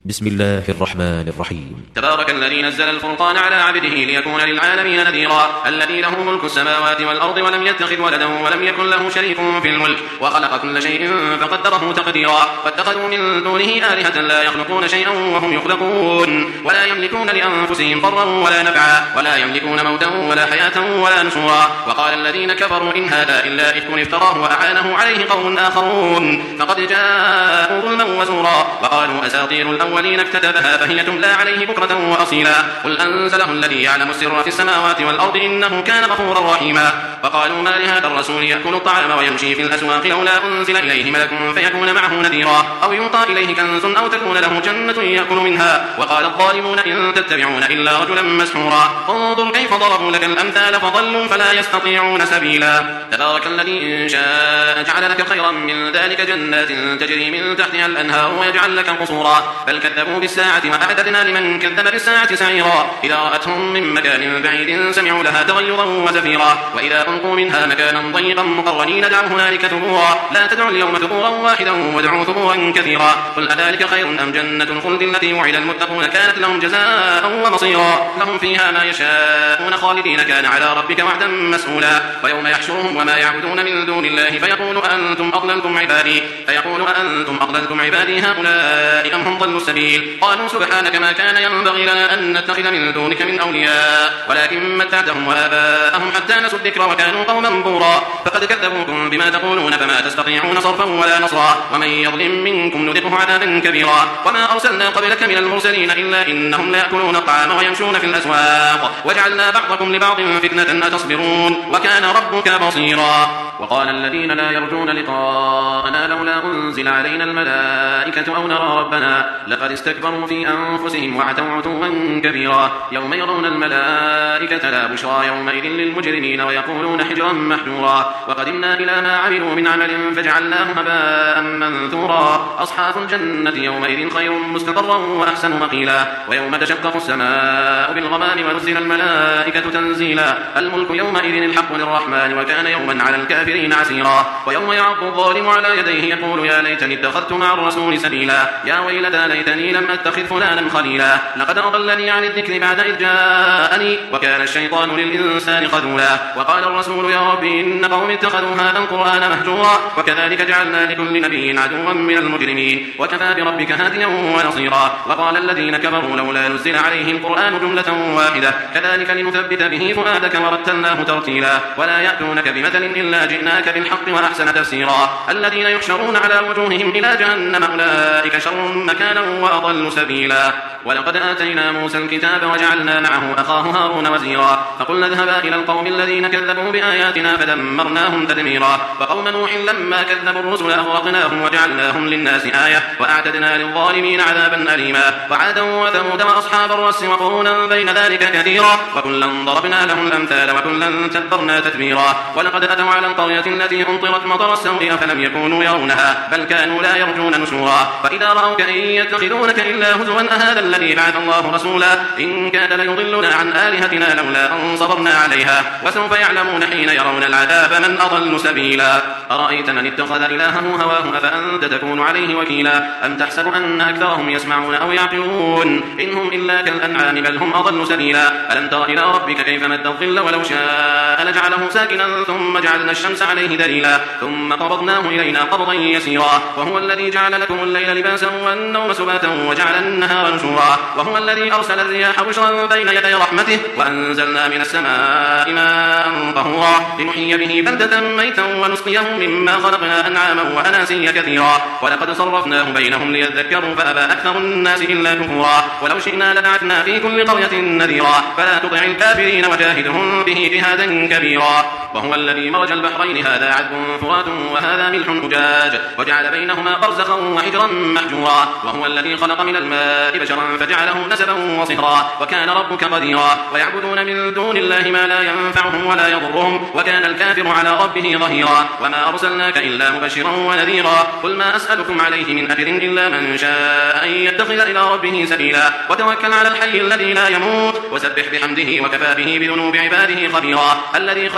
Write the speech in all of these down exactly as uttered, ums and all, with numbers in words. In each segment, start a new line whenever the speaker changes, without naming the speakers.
بسم الله الرحمن الرحيم.
تبارك الذي نزل الفرقان على عبده ليكون للعالمين نذيرا الذي له ملك السماوات والأرض ولم يتخذ ولدا ولم يكن له شريك في الملك وخلق كل شيء فقدره تقديرا فاتخذوا من دونه آلهة لا يخلقون شيئا وهم يخلقون ولا يملكون لأنفسهم ضرا ولا نفعا ولا يملكون موتا ولا حياة ولا نشورا. وقال الذين كفروا إن هذا إلا إفك افتراه وأعانه عليه قوم آخرون فقد جاءوا ظلما وزورا وقالوا أساطير الأولين الأولين اكتتبها فهي تملى عليه بكرة وأصيلا قل أنزله الذي يعلم السر في السماوات والأرض إنه كان غفورا رحيما. وقالوا ما لهذا الرسول يأكل الطعام ويمشي في الأسواق لولا أنزل إليه ملك فيكون معه نذيرا أو يلقى إليه كنز أو تكون له جنة يأكل منها. وقال الظالمون إن تتبعون إلا رجلا مسحورا انظر كيف ضربوا لك الأمثال فضلوا فلا يستطيعون سبيلا. تبارك الذي إن شاء جعل لك خيرا من ذلك جنات تجري من تحتها الأنهار ويجعل لك قصورا بل كذبوا بالساعة وأعتدنا لمن كذب بالساعة سعيرا إذا رأتهم من مكان بعيد سمعوا لها تغيظا وزفيرا وإذا ألقوا منها مكانا ضيقا مقرنين دعوا هنالك ثبورا لا تدعوا اليوم ثبورا واحدا وادعوا ثبورا كثيرا قل أذلك خير أم جنة الخلد التي وعد المتقون كانت لهم جزاء ومصيرا لهم فيها ما يشاءون خالدين كان على ربك وعدا مسؤولا. ويوم يحشرهم وما يعبدون من دون الله فيقول أأنتم أضللتم عبادي فيقول أأنتم أضللتم عبادي هؤلاء أم هم ضلوا السبيل قالوا سبحانك ما كان ينبغي لنا أن نتخذ من دونك من أولياء ولكن متعتهم وآباءهم حتى نسوا الذكر وكانوا قوما بورا فقد كذبوكم بما تقولون فما تستطيعون صرفا ولا نصرا ومن يظلم منكم نذقه عذابا كبيرا. وما أرسلنا قبلك من المرسلين إلا إنهم ليأكلون الطعام ويمشون في الأسواق وجعلنا بعضكم لبعض فتنة أتصبرون وكان ربك بصيرا. وقال الذين لا يرجون لقاءنا لولا أنزل علينا الملائكة أو نرى ربنا لقد استكبروا في أنفسهم وعتوا عتوا كبيرا. يوم يرون الملائكة لا بشرى يومئذ للمجرمين ويقولون حجرا محجورا وقدمنا إلى ما عملوا من عمل فجعلناه هباء منثورا. أصحاب الجنة يومئذ خير مستقرا وأحسن مقيلا. ويوم تشقق السماء بالغمام ونزل الملائكة تنزيلا. الملك يومئذ الحق للرحمن وكان يوما على الكافرين عسيرا. ويوم يعض الظالم على يديه يقول يا ليتني اتخذت مع الرسول سبيلا يا ويلتى ليتني لم أتخذ فلانا خليلا لقد أضلني عن الذكر بعد إذ جاءني وكان الشيطان للإنسان خذولا. وقال الرسول يا رب إن قوم اتخذوا هذا القرآن مهجورا وكذلك جعلنا لكل نبي عدوا من المجرمين وكفى بربك هاديا ونصيرا. وقال الذين كفروا لولا نزل عليه القرآن جملة واحدة كذلك لنثبت به فؤادك ورتلناه ترتيلا. ولا يأتونك بمثل إلا جئناك بالحق وأحسن تفسيرا. الذين يحشرون على وجوههم إلى جهنم أولئك شر مكانا وأضل سبيلا. ولقد آتينا موسى الكتاب وجعلنا معه أخاه هارون وزيرا فقلنا اذهبا إلى القوم الذين كذبوا بآياتنا فدمرناهم تدميرا. وقوم نوح لما كذبوا الرسل أغرقناهم وجعلناهم للناس آية وأعتدنا للظالمين عذابا أليما. وعادا وثمود وأصحاب الرس وقرونا بين ذلك كثيرا وكلا ضربنا لهم الأمثال وكلا تبرنا تتبيرا. ولقد أتوا على القرية التي أمطرت مطر السوء فلم يكونوا يرونها بل كانوا لا يرجون نشورا. فإذا رأوك إن يتخذونك إلا هزوا أهذا الذي بعث الله رسولا إن كاد ليضلنا عن آلهتنا لولا أن صبرنا عليها وسوف يعلمون حين يرون العذاب من أضل سبيلا. أرأيت من اتخذ إلهه هواه أفأنت تكون عليه وكيلا أم تحسب أن أكثرهم يسمعون أو يعقلون إنهم إلا كالأنعام بل هم أضل سبيلا. ألم تر إلى ربك كيف مد الظل ولو شاء لجعله ساكنا ثم جعلنا الشمس عليه دليلا ثم قبضناه إلينا قبضا يسيرا. وهو الذي جعل لكم الليل لباسا والنوم سباتا وجعل النهار نشورا. وهو الذي أرسل الرياح بشرا بين يدي رحمته وأنزلنا من السماء ماء طهورا لنحيي به بلدة ميتا ونسقيه مما خلقنا أنعاما وأناسيا كثيرا. ولقد صرفناه بينهم ليذكروا فأبى أكثر الناس إلا كفورا. ولو شئنا لبعثنا في كل قرية نذيرا فلا تطع الكافرين وجاهدهم به جهادا كبيرا. وهو الذي مرج البحرين هذا عذب فرات وهذا ملح أجاج وجعل بينهما برزخا وحجرا محجورا. وهو الذي خلق من الماء بشرا فجعله نسبا وصهرا وكان ربك قديرا. ويعبدون من دون الله ما لا ينفعهم ولا يضرهم وكان الكافر على ربه ظهيرا. وما أرسلناك إلا مبشرا ونذيرا. قل ما أسألكم عليه من أجر إلا من شاء أن يتخذ إلى ربه سبيلا. وتوكل على الحي الذي لا يموت وسبح بحمده وكفى به بذنوب عباده خبيرا. الذي خلق السماء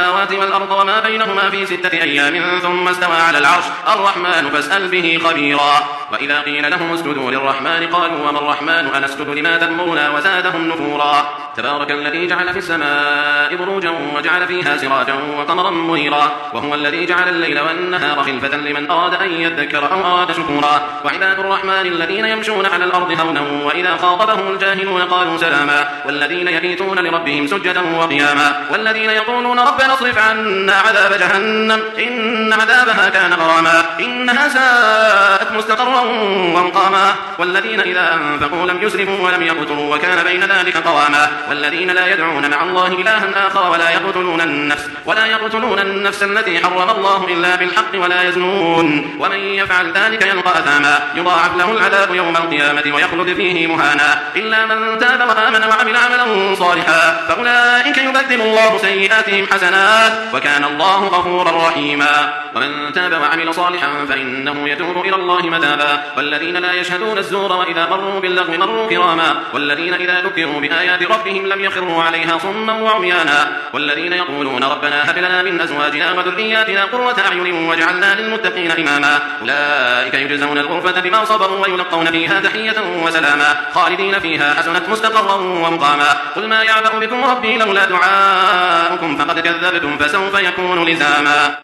السماوات والأرض وما بينهما في ستة أيام ثم استوى على العرش الرحمن فاسأل به خبيرا. وإذا قيل لهم اسجدوا للرحمن قالوا وما الرحمن أنسجد لما تأمرنا وزادهم نفورا. تبارك الذي جعل في السماء بروجا وجعل فيها سراجا وقمرا منيرا وهو الذي جعل الليل والنهار خلفة لمن أراد أن يذكر أو أراد شكورا. وعباد الرحمن الذين يمشون على الأرض هونا وإذا خاطبهم الجاهلون قالوا سلاما والذين يبيتون لربهم سجدا وقياما والذين يقولون ربنا اصرف عنا عذاب جهنم إن عذابها كان غراما إنها ساءت مستقرا ومقاما والذين إذا أنفقوا لم يسرفوا ولم يقتروا وكان بين ذلك قواما والذين لا يدعون مع الله إلها آخر ولا يقتلون النفس ولا يقتلون النفس التي حرم الله إلا بالحق ولا يزنون ومن يفعل ذلك يلقى أثاما يضاعف له العذاب يوم القيامة ويخلد فيه مهانا إلا من تاب وآمن وعمل عملا صالحا فأولئك يبدل الله سيئاتهم حسنات وكان الله غفورا رحيما. ومن تاب وعمل صالحا فإنه يتوب إلى الله متابا والذين لا يشهدون الزور وإذا مروا باللغو مروا كراما والذين إذا ذكروا بآيات ربهم لم يخروا عليها صما وعميانا والذين يقولون ربنا هب لنا من أزواجنا وذرياتنا قرة أعين واجعلنا للمتقين إماما أولئك يجزون الغرفة بما صبروا ويلقون فيها تحية وسلاما خالدين فيها حسنت مستقرا ومقاما. قل ما يعبأ بكم ربي لولا دعاؤكم فقد كذبتم فسوف يكون لزاما.